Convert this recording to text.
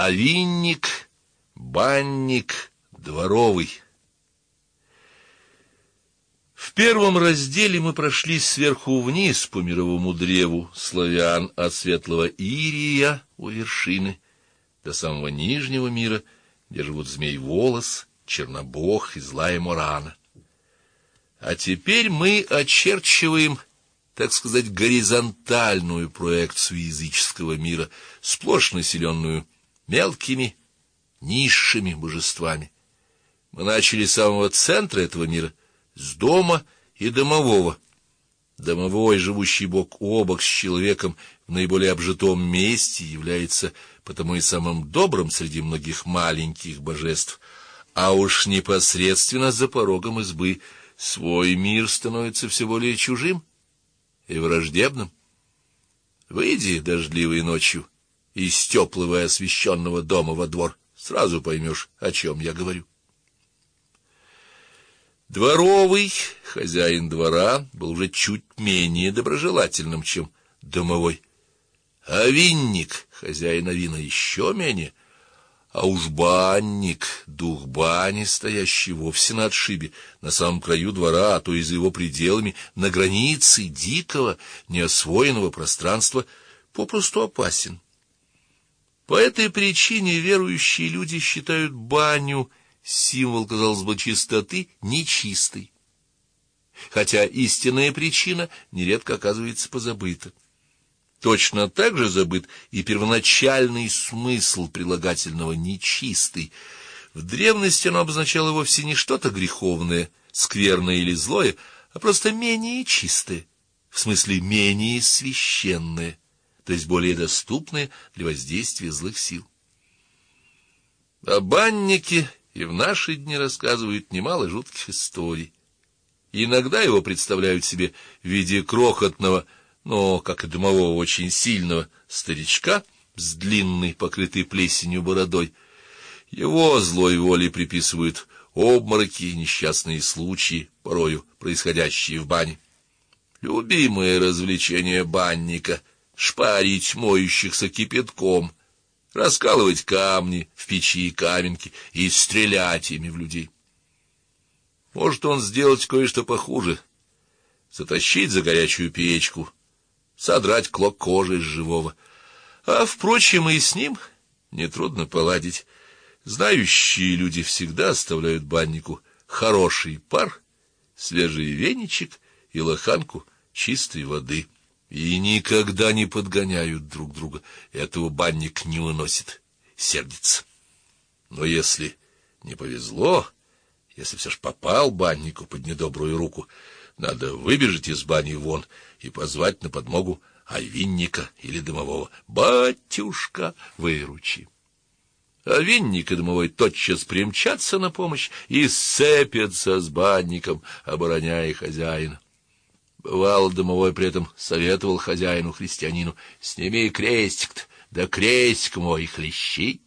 Овинник, банник, дворовый. В первом разделе мы прошли сверху вниз по мировому древу славян от светлого Ирия у вершины до самого нижнего мира, где живут Змей-Волос, Чернобог и Злая Морана. А теперь мы очерчиваем, так сказать, горизонтальную проекцию языческого мира, сплошь населенную мелкими, низшими божествами. Мы начали с самого центра этого мира, с дома и домового. Домовой, живущий бок о бок с человеком в наиболее обжитом месте, является потому и самым добрым среди многих маленьких божеств, а уж непосредственно за порогом избы свой мир становится все более чужим и враждебным. Выйди дождливой ночью из теплого и освещенного дома во двор, сразу поймешь, о чем я говорю. Дворовый, хозяин двора, был уже чуть менее доброжелательным, чем домовой. Овинник, хозяин овина, еще менее. А уж банник, дух бани, стоящий вовсе на отшибе, на самом краю двора, а то и за его пределами, на границе дикого, неосвоенного пространства, попросту опасен. По этой причине верующие люди считают баню, символ, казалось бы, чистоты, нечистой, хотя истинная причина нередко оказывается позабыта. Точно так же забыт и первоначальный смысл прилагательного «нечистый». В древности оно обозначало вовсе не что-то греховное, скверное или злое, а просто менее чистое, в смысле менее священное, то есть более доступное для воздействия злых сил. О баннике и в наши дни рассказывают немало жутких историй. Иногда его представляют себе в виде крохотного, но, как и домового, очень сильного старичка с длинной, покрытой плесенью бородой. Его злой воле приписывают обмороки и несчастные случаи, порою происходящие в бане. Любимое развлечение банника — шпарить моющихся кипятком, раскалывать камни в печи и каменки и стрелять ими в людей. Может он сделать кое-что похуже — затащить за горячую печку, содрать клок кожи с живого. А, впрочем, и с ним нетрудно поладить. Знающие люди всегда оставляют баннику хороший пар, свежий веничек и лоханку чистой воды, и никогда не подгоняют друг друга. Этого банник не выносит, сердится. Но если не повезло, если все ж попал баннику под недобрую руку, надо выбежать из бани вон и позвать на подмогу овинника или домового. «Батюшка, выручи!» Овинник и домовой тотчас примчатся на помощь и сцепятся с банником, обороняя хозяина. Бывало, домовой при этом советовал хозяину-христианину: «Сними крестик-то, да крестик мой хлещи!»